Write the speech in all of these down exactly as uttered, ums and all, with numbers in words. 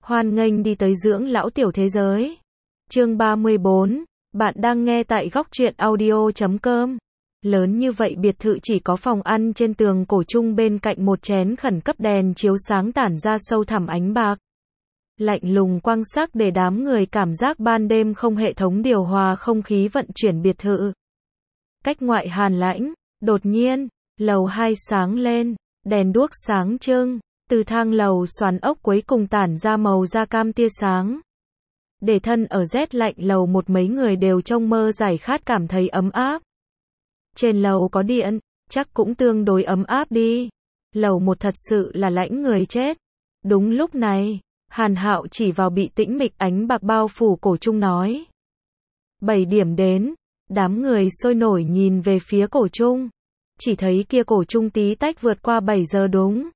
Hoan nghênh đi tới dưỡng lão tiểu thế giới. Chương ba mươi bốn, bạn đang nghe tại góc truyện audio chấm com. Lớn như vậy biệt thự chỉ có phòng ăn trên tường cổ chung bên cạnh một chén khẩn cấp đèn chiếu sáng tản ra sâu thẳm ánh bạc. Lạnh lùng quang sắc để đám người cảm giác ban đêm không hệ thống điều hòa không khí vận chuyển biệt thự. Cách ngoại hàn lãnh, đột nhiên, lầu hai sáng lên, đèn đuốc sáng trưng, từ thang lầu xoắn ốc cuối cùng tản ra màu da cam tia sáng. Để thân ở rét lạnh lầu một mấy người đều trông mơ giải khát cảm thấy ấm áp. Trên lầu có điện, chắc cũng tương đối ấm áp đi. Lầu một thật sự là lãnh người chết. Đúng lúc này, Hàn Hạo chỉ vào bị tĩnh mịch ánh bạc bao phủ cổ chung nói. Bảy điểm đến, đám người sôi nổi nhìn về phía cổ chung. Chỉ thấy kia cổ chung tí tách vượt qua bảy giờ đúng.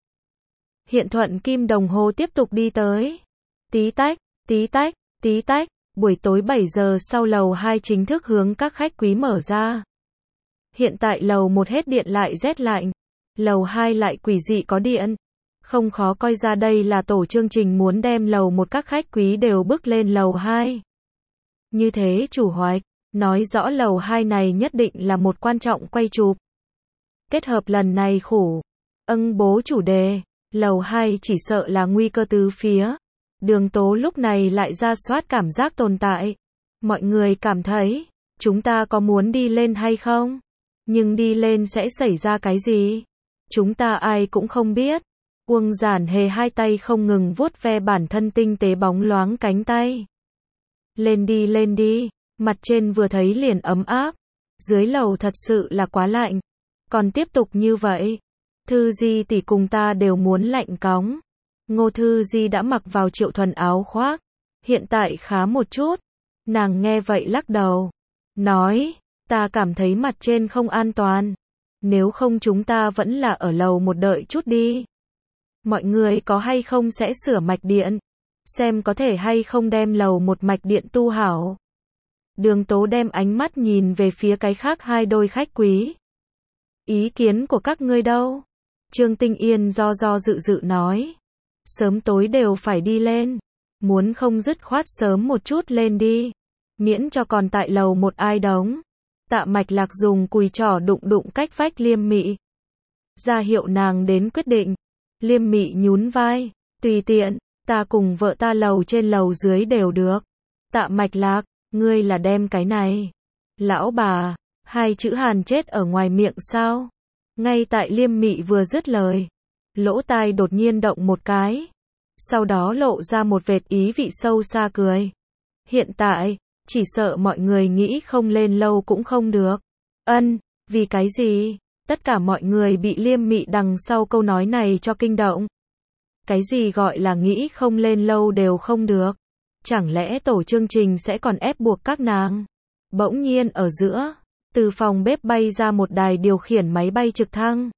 Hiện thuận kim đồng hồ tiếp tục đi tới. Tí tách, tí tách, tí tách, buổi tối bảy giờ sau lầu hai chính thức hướng các khách quý mở ra. Hiện tại lầu một hết điện lại rét lạnh, lầu hai lại quỷ dị có điện. Không khó coi ra đây là tổ chương trình muốn đem lầu một các khách quý đều bước lên lầu hai. Như thế chủ hoạch, nói rõ lầu hai này nhất định là một quan trọng quay chụp. Kết hợp lần này khủ, âng bố chủ đề, lầu hai chỉ sợ là nguy cơ tứ phía. Đường Tố lúc này lại ra soát cảm giác tồn tại. Mọi người cảm thấy, chúng ta có muốn đi lên hay không? Nhưng đi lên sẽ xảy ra cái gì? Chúng ta ai cũng không biết. Uông Giản Hề hai tay không ngừng vuốt ve bản thân tinh tế bóng loáng cánh tay. Lên đi lên đi, mặt trên vừa thấy liền ấm áp. Dưới lầu thật sự là quá lạnh. Còn tiếp tục như vậy, Thư Di tỷ cùng ta đều muốn lạnh cóng. Ngô Thư Di đã mặc vào Triệu Thuần áo khoác, hiện tại khá một chút. Nàng nghe vậy lắc đầu, nói, ta cảm thấy mặt trên không an toàn. Nếu không chúng ta vẫn là ở lầu một đợi chút đi. Mọi người có hay không sẽ sửa mạch điện, xem có thể hay không đem lầu một mạch điện tu hảo. Đường Tố đem ánh mắt nhìn về phía cái khác hai đôi khách quý. Ý kiến của các ngươi đâu? Trương Tinh Yên do do dự dự nói. Sớm tối đều phải đi lên. Muốn không dứt khoát sớm một chút lên đi. Miễn cho còn tại lầu một ai đóng. Tạ Mạch Lạc dùng cùi trỏ đụng đụng cách vách Liêm Mị. Ra hiệu nàng đến quyết định. Liêm Mị nhún vai. Tùy tiện, ta cùng vợ ta lầu trên lầu dưới đều được. Tạ Mạch Lạc, ngươi là đem cái này. Lão bà, hai chữ Hàn chết ở ngoài miệng sao? Ngay tại Liêm Mị vừa dứt lời, lỗ tai đột nhiên động một cái, sau đó lộ ra một vệt ý vị sâu xa cười. Hiện tại, chỉ sợ mọi người nghĩ không lên lâu cũng không được. Ân, vì cái gì? Tất cả mọi người bị Liêm Mị đằng sau câu nói này cho kinh động. Cái gì gọi là nghĩ không lên lâu đều không được? Chẳng lẽ tổ chương trình sẽ còn ép buộc các nàng? Bỗng nhiên ở giữa, từ phòng bếp bay ra một đài điều khiển máy bay trực thăng.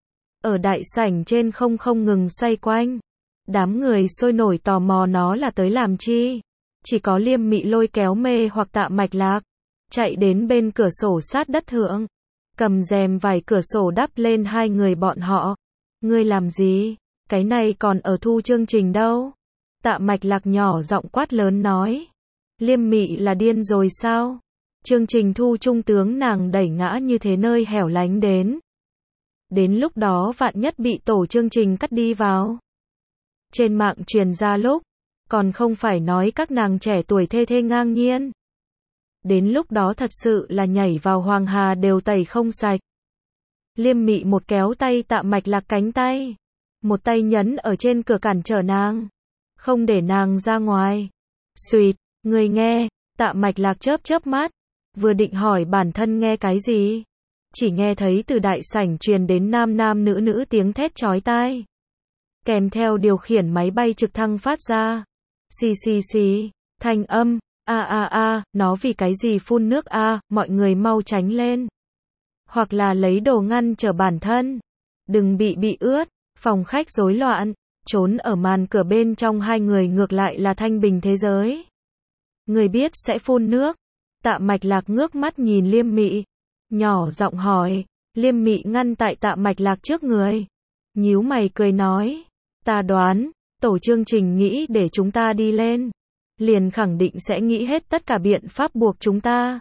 Ở đại sảnh trên không không ngừng xoay quanh. Đám người sôi nổi tò mò nó là tới làm chi. Chỉ có Liêm Mị lôi kéo Mê hoặc Tạ Mạch Lạc, chạy đến bên cửa sổ sát đất thượng, cầm rèm vải cửa sổ đắp lên hai người bọn họ. Ngươi làm gì? Cái này còn ở thu chương trình đâu? Tạ Mạch Lạc nhỏ giọng quát lớn nói. Liêm Mị là điên rồi sao? Chương trình thu trung tướng nàng đẩy ngã như thế nơi hẻo lánh đến. Đến lúc đó vạn nhất bị tổ chương trình cắt đi vào. Trên mạng truyền ra lúc, còn không phải nói các nàng trẻ tuổi thê thê ngang nhiên. Đến lúc đó thật sự là nhảy vào Hoàng Hà đều tẩy không sạch. Liêm Mị một kéo tay Tạ Mạch Lạc cánh tay, một tay nhấn ở trên cửa cản trở nàng, không để nàng ra ngoài. Xuyệt, người nghe, Tạ Mạch Lạc chớp chớp mắt, vừa định hỏi bản thân nghe cái gì, chỉ nghe thấy từ đại sảnh truyền đến nam nam nữ nữ tiếng thét chói tai, kèm theo điều khiển máy bay trực thăng phát ra xì xì xì thanh âm. A a a, nó vì cái gì phun nước a, mọi người mau tránh lên, hoặc là lấy đồ ngăn trở bản thân, đừng bị bị ướt. Phòng khách rối loạn, trốn ở màn cửa bên trong hai người ngược lại là thanh bình thế giới. Người biết sẽ phun nước. Tạ Mạch Lạc ngước mắt nhìn Liêm Mị, nhỏ giọng hỏi. Liêm Mị ngăn tại Tạ Mạch Lạc trước người, nhíu mày cười nói, ta đoán, Tổ chương trình nghĩ để chúng ta đi lên, liền khẳng định sẽ nghĩ hết tất cả biện pháp buộc chúng ta.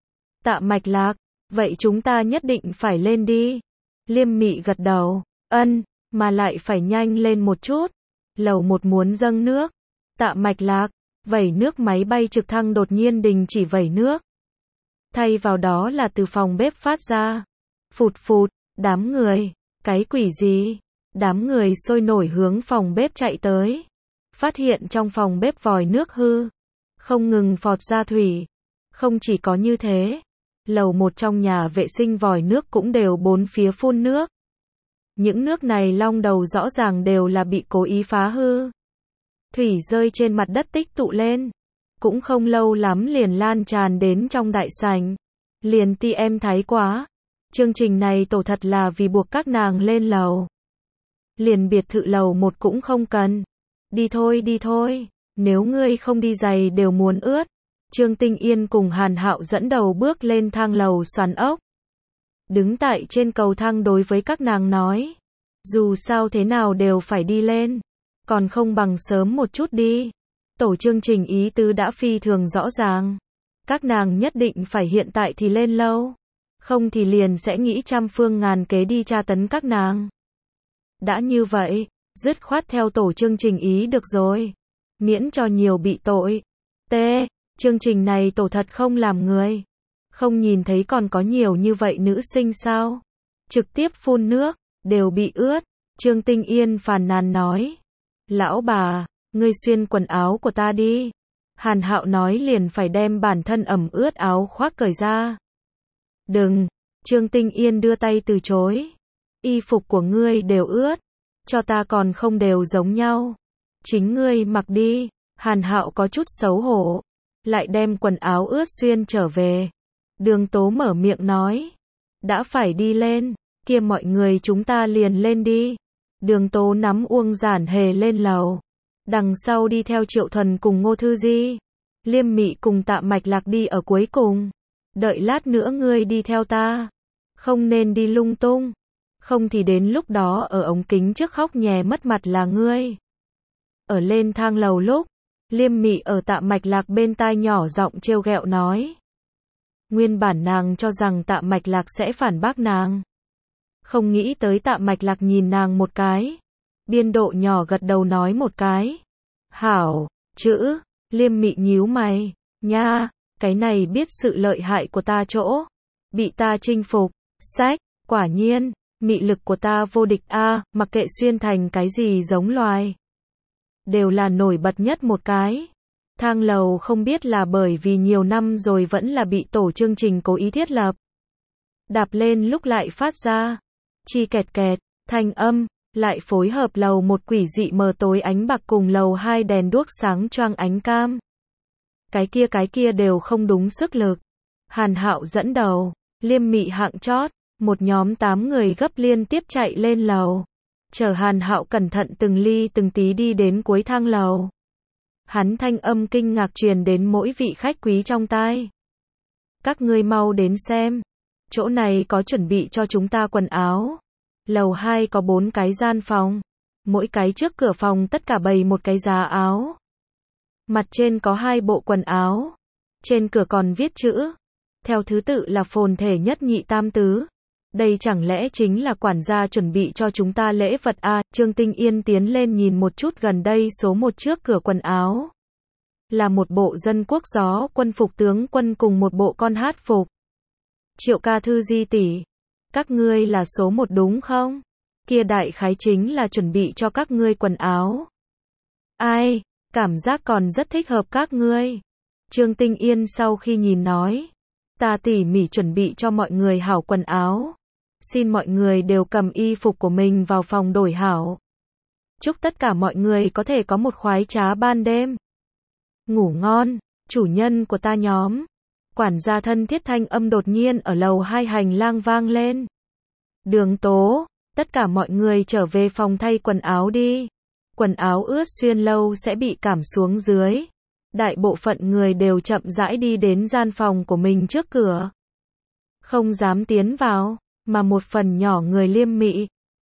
Tạ Mạch Lạc, vậy chúng ta nhất định phải lên đi. Liêm Mị gật đầu, ân, mà lại phải nhanh lên một chút. Lầu một muốn dâng nước. Tạ Mạch Lạc, vẩy nước máy bay trực thăng đột nhiên đình chỉ vẩy nước. Thay vào đó là từ phòng bếp phát ra. Phụt phụt, đám người, cái quỷ gì? Đám người sôi nổi hướng phòng bếp chạy tới. Phát hiện trong phòng bếp vòi nước hư, không ngừng phọt ra thủy. Không chỉ có như thế, lầu một trong nhà vệ sinh vòi nước cũng đều bốn phía phun nước. Những nước này long đầu rõ ràng đều là bị cố ý phá hư. Thủy rơi trên mặt đất tích tụ lên, cũng không lâu lắm liền lan tràn đến trong đại sảnh. Liền ti em thái quá. Chương trình này tổ thật là vì buộc các nàng lên lầu. Liền biệt thự lầu một cũng không cần. Đi thôi đi thôi, nếu ngươi không đi giày đều muốn ướt. Trương Tinh Yên cùng Hàn Hạo dẫn đầu bước lên thang lầu xoắn ốc. Đứng tại trên cầu thang đối với các nàng nói. Dù sao thế nào đều phải đi lên. Còn không bằng sớm một chút đi. Tổ chương trình ý tứ đã phi thường rõ ràng. Các nàng nhất định phải hiện tại thì lên lâu. Không thì liền sẽ nghĩ trăm phương ngàn kế đi tra tấn các nàng. Đã như vậy, dứt khoát theo tổ chương trình ý được rồi. Miễn cho nhiều bị tội. T. Chương trình này tổ thật không làm người. Không nhìn thấy còn có nhiều như vậy nữ sinh sao? Trực tiếp phun nước, đều bị ướt. Trương Tinh Yên phàn nàn nói. Lão bà, ngươi xuyên quần áo của ta đi. Hàn Hạo nói liền phải đem bản thân ẩm ướt áo khoác cởi ra. Đừng, Trương Tinh Yên đưa tay từ chối. Y phục của ngươi đều ướt, cho ta còn không đều giống nhau. Chính ngươi mặc đi. Hàn Hạo có chút xấu hổ, lại đem quần áo ướt xuyên trở về. Đường Tố mở miệng nói. Đã phải đi lên, kia mọi người chúng ta liền lên đi. Đường Tố nắm Uông Giản Hề lên lầu. Đằng sau đi theo Triệu Thuần cùng Ngô Thư Di. Liêm Mị cùng Tạ Mạch Lạc đi ở cuối cùng. Đợi lát nữa ngươi đi theo ta. Không nên đi lung tung. Không thì đến lúc đó ở ống kính trước khóc nhè mất mặt là ngươi. Ở lên thang lầu lúc, Liêm Mị ở Tạ Mạch Lạc bên tai nhỏ giọng trêu ghẹo nói. Nguyên bản nàng cho rằng Tạ Mạch Lạc sẽ phản bác nàng. Không nghĩ tới Tạ Mạch Lạc nhìn nàng một cái. Biên độ nhỏ gật đầu nói một cái. Hảo, chữ, Liêm Mị nhíu mày. Nha, cái này biết sự lợi hại của ta chỗ. Bị ta chinh phục, sách, quả nhiên, mị lực của ta vô địch a, mặc kệ xuyên thành cái gì giống loài. Đều là nổi bật nhất một cái. Thang lầu không biết là bởi vì nhiều năm rồi vẫn là bị tổ chương trình cố ý thiết lập. Đạp lên lúc lại phát ra. Chi kẹt kẹt, thanh âm, lại phối hợp lầu một quỷ dị mờ tối ánh bạc cùng lầu hai đèn đuốc sáng choang ánh cam. Cái kia cái kia đều không đúng sức lực. Hàn Hạo dẫn đầu, Liêm Mị hạng chót, một nhóm tám người gấp liên tiếp chạy lên lầu. Chờ Hàn Hạo cẩn thận từng ly từng tí đi đến cuối thang lầu. Hắn thanh âm kinh ngạc truyền đến mỗi vị khách quý trong tai. Các ngươi mau đến xem. Chỗ này có chuẩn bị cho chúng ta quần áo. Lầu hai có bốn cái gian phòng. Mỗi cái trước cửa phòng tất cả bày một cái giá áo. Mặt trên có hai bộ quần áo. Trên cửa còn viết chữ. Theo thứ tự là phồn thể nhất nhị tam tứ. Đây chẳng lẽ chính là quản gia chuẩn bị cho chúng ta lễ vật à? Trương Tinh Yên tiến lên nhìn một chút gần đây số một trước cửa quần áo. Là một bộ dân quốc gió quân phục tướng quân cùng một bộ con hát phục. Triệu ca Thư Di tỷ, các ngươi là số một đúng không? Kia đại khái chính là chuẩn bị cho các ngươi quần áo. Ai, cảm giác còn rất thích hợp các ngươi. Trương Tinh Yên sau khi nhìn nói. Ta tỉ mỉ chuẩn bị cho mọi người hảo quần áo. Xin mọi người đều cầm y phục của mình vào phòng đổi hảo. Chúc tất cả mọi người có thể có một khoái trá ban đêm. Ngủ ngon, chủ nhân của ta nhóm. Quản gia thân thiết thanh âm đột nhiên ở lầu hai hành lang vang lên. Đường Tố, tất cả mọi người trở về phòng thay quần áo đi. Quần áo ướt xuyên lâu sẽ bị cảm xuống dưới. Đại bộ phận người đều chậm rãi đi đến gian phòng của mình trước cửa. Không dám tiến vào, mà một phần nhỏ người Liêm Mị.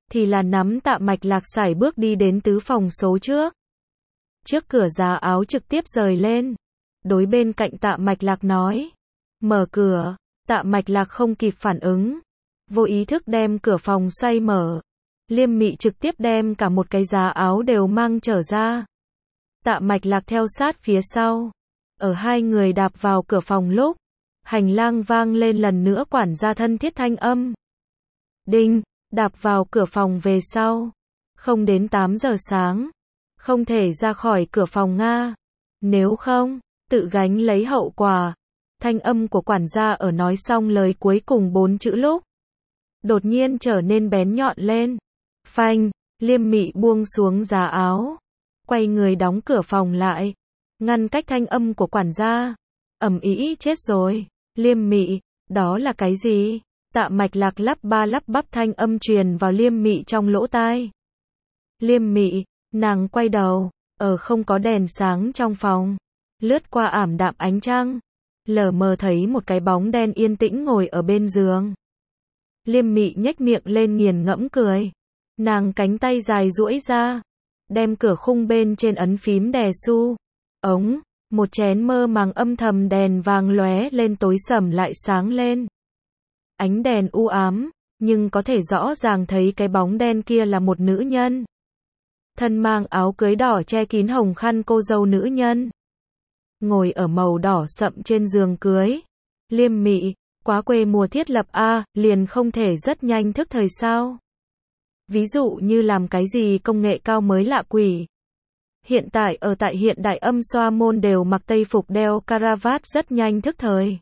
thì là nắm Tạ Mạch Lạc sải bước đi đến tứ phòng số trước. Trước cửa giá áo trực tiếp rời lên. Đối bên cạnh Tạ Mạch Lạc nói. Mở cửa. Tạ Mạch Lạc không kịp phản ứng. Vô ý thức đem cửa phòng xoay mở. Liêm Mị trực tiếp đem cả một cái giá áo đều mang trở ra. Tạ Mạch Lạc theo sát phía sau. Ở hai người đạp vào cửa phòng lúc, hành lang vang lên lần nữa quản gia thân thiết thanh âm. Đinh, đạp vào cửa phòng về sau. Không đến tám giờ sáng. Không thể ra khỏi cửa phòng Nga. Nếu không, tự gánh lấy hậu quả. Thanh âm của quản gia ở nói xong lời cuối cùng bốn chữ lúc. Đột nhiên trở nên bén nhọn lên. Phanh, Liêm Mị buông xuống giá áo. Quay người đóng cửa phòng lại. Ngăn cách thanh âm của quản gia. Ầm ĩ chết rồi. Liêm Mị, đó là cái gì? Tạ Mạch Lạc lắp ba lắp bắp thanh âm truyền vào Liêm Mị trong lỗ tai. Liêm Mị, nàng quay đầu, ở không có đèn sáng trong phòng. Lướt qua ảm đạm ánh trăng. Lờ mờ thấy một cái bóng đen yên tĩnh ngồi ở bên giường. Liêm Mị nhếch miệng lên nghiền ngẫm cười. Nàng cánh tay dài duỗi ra. Đem cửa khung bên trên ấn phím đè su. Ống, một chén mơ màng âm thầm đèn vàng lóe lên tối sầm lại sáng lên. Ánh đèn u ám, nhưng có thể rõ ràng thấy cái bóng đen kia là một nữ nhân. Thân mang áo cưới đỏ che kín hồng khăn cô dâu nữ nhân. Ngồi ở màu đỏ sậm trên giường cưới. Liêm Mị, quá quê mùa thiết lập a, liền không thể rất nhanh thức thời sao? Ví dụ như làm cái gì công nghệ cao mới lạ quỷ. Hiện tại ở tại hiện đại âm xoa môn đều mặc tây phục đeo caravat rất nhanh thức thời.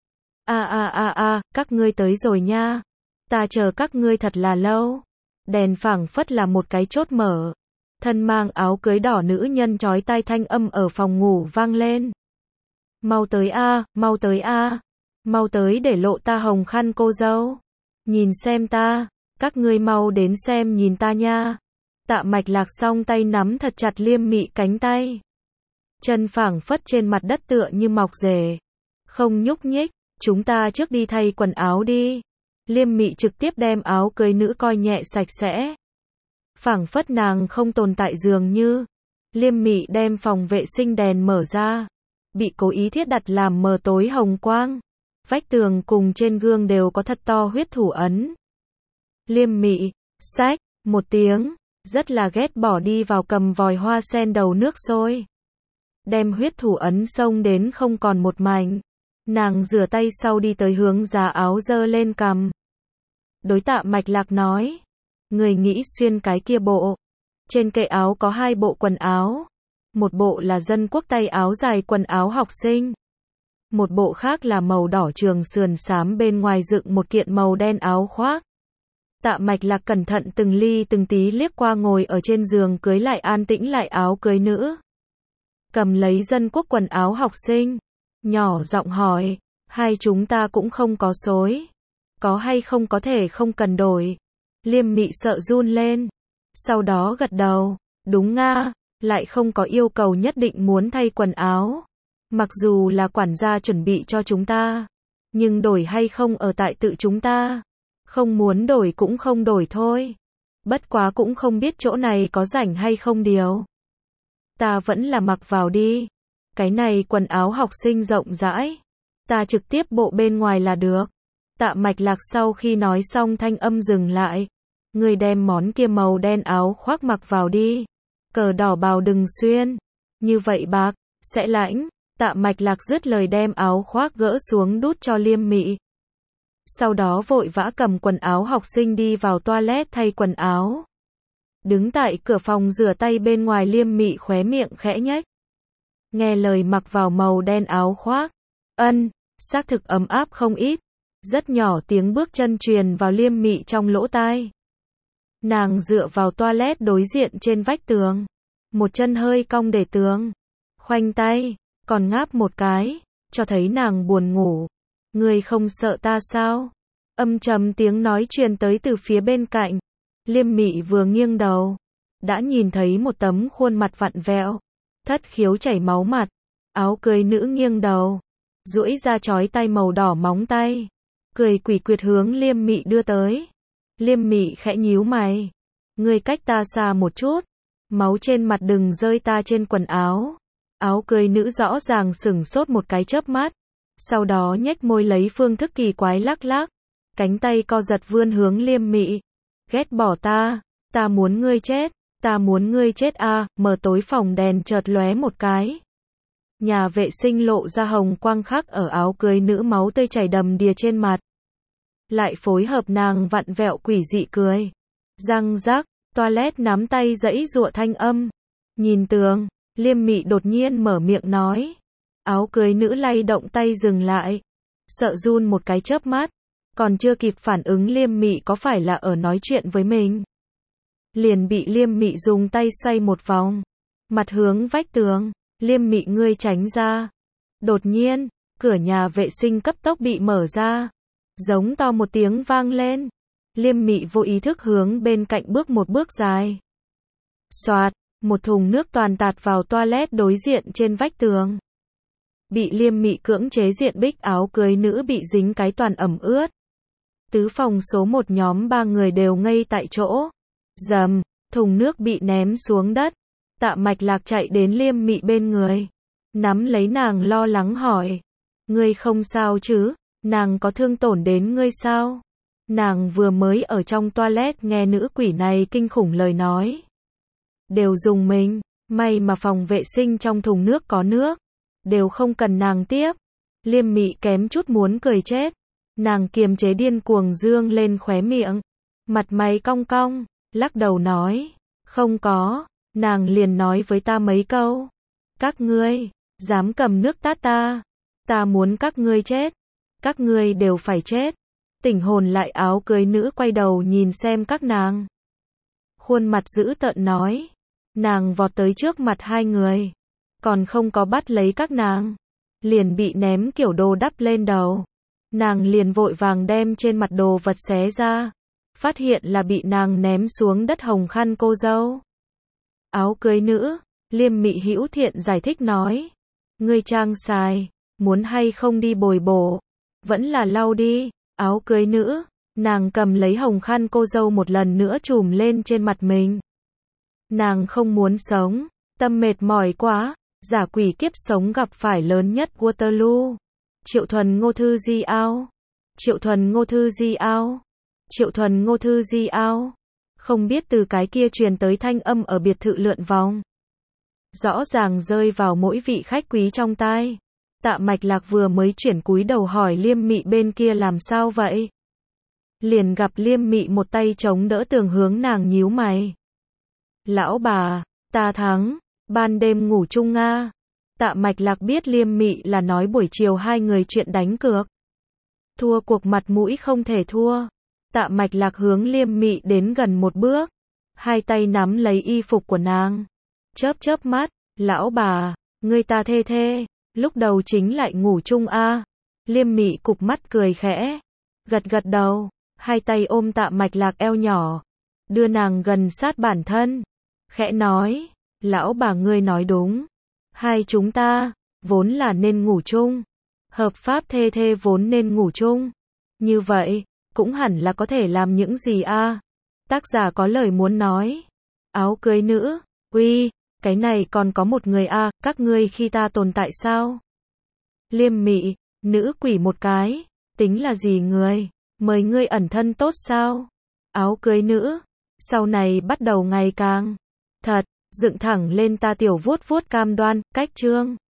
A a a a, các ngươi tới rồi nha. Ta chờ các ngươi thật là lâu. Đèn phảng phất là một cái chốt mở. Thân mang áo cưới đỏ nữ nhân chói tai thanh âm ở phòng ngủ vang lên. Mau tới a, mau tới a. Mau tới để lộ ta hồng khăn cô dâu. Nhìn xem ta, các ngươi mau đến xem nhìn ta nha. Tạ Mạch Lạc song tay nắm thật chặt Liêm Mị cánh tay. Chân phảng phất trên mặt đất tựa như mọc rễ. Không nhúc nhích, chúng ta trước đi thay quần áo đi. Liêm Mị trực tiếp đem áo cưới nữ coi nhẹ sạch sẽ. Phảng phất nàng không tồn tại dường như. Liêm Mị đem phòng vệ sinh đèn mở ra. Bị cố ý thiết đặt làm mờ tối hồng quang. Vách tường cùng trên gương đều có thật to huyết thủ ấn. Liêm Mị, xách, một tiếng. Rất là ghét bỏ đi vào cầm vòi hoa sen đầu nước sôi. Đem huyết thủ ấn xông đến không còn một mảnh. Nàng rửa tay sau đi tới hướng giá áo dơ lên cầm. Đối Tạ Mạch Lạc nói. Người nghĩ xuyên cái kia bộ. Trên kệ áo có hai bộ quần áo. Một bộ là dân quốc tay áo dài quần áo học sinh. Một bộ khác là màu đỏ trường sườn xám bên ngoài dựng một kiện màu đen áo khoác. Tạ Mạch Lạc cẩn thận từng ly từng tí liếc qua ngồi ở trên giường cưới lại an tĩnh lại áo cưới nữ. Cầm lấy dân quốc quần áo học sinh. Nhỏ giọng hỏi. Hai chúng ta cũng không có xối. Có hay không có thể không cần đổi. Liêm Mị sợ run lên. Sau đó gật đầu. Đúng nga. Lại không có yêu cầu nhất định muốn thay quần áo. Mặc dù là quản gia chuẩn bị cho chúng ta. Nhưng đổi hay không ở tại tự chúng ta. Không muốn đổi cũng không đổi thôi. Bất quá cũng không biết chỗ này có rảnh hay không điều. Ta vẫn là mặc vào đi. Cái này quần áo học sinh rộng rãi. Ta trực tiếp bộ bên ngoài là được. Tạ Mạch Lạc sau khi nói xong thanh âm dừng lại. Người đem món kia màu đen áo khoác mặc vào đi. Cờ đỏ bào đừng xuyên. Như vậy bạc, sẽ lãnh. Tạ Mạch Lạc dứt lời đem áo khoác gỡ xuống đút cho Liêm Mị. Sau đó vội vã cầm quần áo học sinh đi vào toilet thay quần áo. Đứng tại cửa phòng rửa tay bên ngoài Liêm Mị khóe miệng khẽ nhếch. Nghe lời mặc vào màu đen áo khoác. Ân, xác thực ấm áp không ít. Rất nhỏ tiếng bước chân truyền vào Liêm Mị trong lỗ tai. Nàng dựa vào toilet đối diện trên vách tường. Một chân hơi cong để tường. Khoanh tay, còn ngáp một cái, cho thấy nàng buồn ngủ. Ngươi không sợ ta sao? Âm trầm tiếng nói truyền tới từ phía bên cạnh. Liêm Mị vừa nghiêng đầu. Đã nhìn thấy một tấm khuôn mặt vặn vẹo. Thất khiếu chảy máu mặt. Áo cưới nữ nghiêng đầu. Duỗi ra chói tay màu đỏ móng tay. Cười quỷ quyệt hướng Liêm Mị đưa tới. Liêm Mị khẽ nhíu mày. Ngươi cách ta xa một chút. Máu trên mặt đừng rơi ta trên quần áo. Áo cưới nữ rõ ràng sửng sốt một cái chớp mắt. Sau đó nhếch môi lấy phương thức kỳ quái lắc lắc. Cánh tay co giật vươn hướng Liêm Mị. Ghét bỏ ta. Ta muốn ngươi chết. Ta muốn ngươi chết a. À, mở tối phòng đèn chợt lóe một cái. Nhà vệ sinh lộ ra hồng quang khắc ở áo cưới nữ, máu tươi chảy đầm đìa trên mặt. Lại phối hợp nàng vặn vẹo quỷ dị cười. Răng rắc, toilet nắm tay giãy giụa thanh âm. Nhìn tường, Liêm Mị đột nhiên mở miệng nói. Áo cưới nữ lay động tay dừng lại. Sợ run một cái chớp mắt. Còn chưa kịp phản ứng Liêm Mị có phải là ở nói chuyện với mình. Liền bị Liêm Mị dùng tay xoay một vòng. Mặt hướng vách tường. Liêm Mị ngươi tránh ra. Đột nhiên, cửa nhà vệ sinh cấp tốc bị mở ra. Giống to một tiếng vang lên. Liêm Mị vô ý thức hướng bên cạnh bước một bước dài. Xoạt, một thùng nước toàn tạt vào toilet đối diện trên vách tường. Bị Liêm Mị cưỡng chế diện bích áo cưới nữ bị dính cái toàn ẩm ướt. Tứ phòng số một nhóm ba người đều ngây tại chỗ. Dầm, thùng nước bị ném xuống đất. Tạ Mạch Lạc chạy đến Liêm Mị bên người. Nắm lấy nàng lo lắng hỏi. Ngươi không sao chứ? Nàng có thương tổn đến ngươi sao? Nàng vừa mới ở trong toilet nghe nữ quỷ này kinh khủng lời nói. Đều dùng mình, may mà phòng vệ sinh trong thùng nước có nước. Đều không cần nàng tiếp. Liêm Mị kém chút muốn cười chết. Nàng kiềm chế điên cuồng dương lên khóe miệng. Mặt mày cong cong, lắc đầu nói. Không có. Nàng liền nói với ta mấy câu. Các ngươi, dám cầm nước tát ta. Ta muốn các ngươi chết. Các ngươi đều phải chết. Tỉnh hồn lại áo cưới nữ quay đầu nhìn xem các nàng. Khuôn mặt dữ tợn nói. Nàng vọt tới trước mặt hai người. Còn không có bắt lấy các nàng. Liền bị ném kiểu đồ đắp lên đầu. Nàng liền vội vàng đem trên mặt đồ vật xé ra. Phát hiện là bị nàng ném xuống đất hồng khăn cô dâu. Áo cưới nữ, Liêm Mị hữu thiện giải thích nói. Ngươi trang xài, muốn hay không đi bồi bổ. Vẫn là lau đi. Áo cưới nữ, nàng cầm lấy hồng khăn cô dâu một lần nữa trùm lên trên mặt mình. Nàng không muốn sống, tâm mệt mỏi quá, giả quỷ kiếp sống gặp phải lớn nhất Waterloo. Triệu Thuần Ngô Thư Di ao. Triệu Thuần Ngô Thư Di ao. Triệu Thuần Ngô Thư Di ao. Không biết từ cái kia truyền tới thanh âm ở biệt thự lượn vòng. Rõ ràng rơi vào mỗi vị khách quý trong tai. Tạ Mạch Lạc vừa mới chuyển cúi đầu hỏi Liêm Mị bên kia làm sao vậy. Liền gặp Liêm Mị một tay chống đỡ tường hướng nàng nhíu mày. Lão bà, ta thắng, ban đêm ngủ chung nga. Tạ Mạch Lạc biết Liêm Mị là nói buổi chiều hai người chuyện đánh cược. Thua cuộc mặt mũi không thể thua. Tạ Mạch Lạc hướng Liêm Mị đến gần một bước. Hai tay nắm lấy y phục của nàng. Chớp chớp mắt, lão bà, ngươi ta thê thê. Lúc đầu chính lại ngủ chung a. À. Liêm Mị cụp mắt cười khẽ. Gật gật đầu. Hai tay ôm Tạ Mạch Lạc eo nhỏ. Đưa nàng gần sát bản thân. Khẽ nói. Lão bà ngươi nói đúng. Hai chúng ta, vốn là nên ngủ chung. Hợp pháp thê thê vốn nên ngủ chung. Như vậy, cũng hẳn là có thể làm những gì a. À? Tác giả có lời muốn nói. Áo cưới nữ. Uy, cái này còn có một người a. À, các ngươi khi ta tồn tại sao? Liêm Mị, nữ quỷ một cái. Tính là gì người? Mời ngươi ẩn thân tốt sao? Áo cưới nữ. Sau này bắt đầu ngày càng thật, dựng thẳng lên ta tiểu vuốt vuốt cam đoan, cách chương.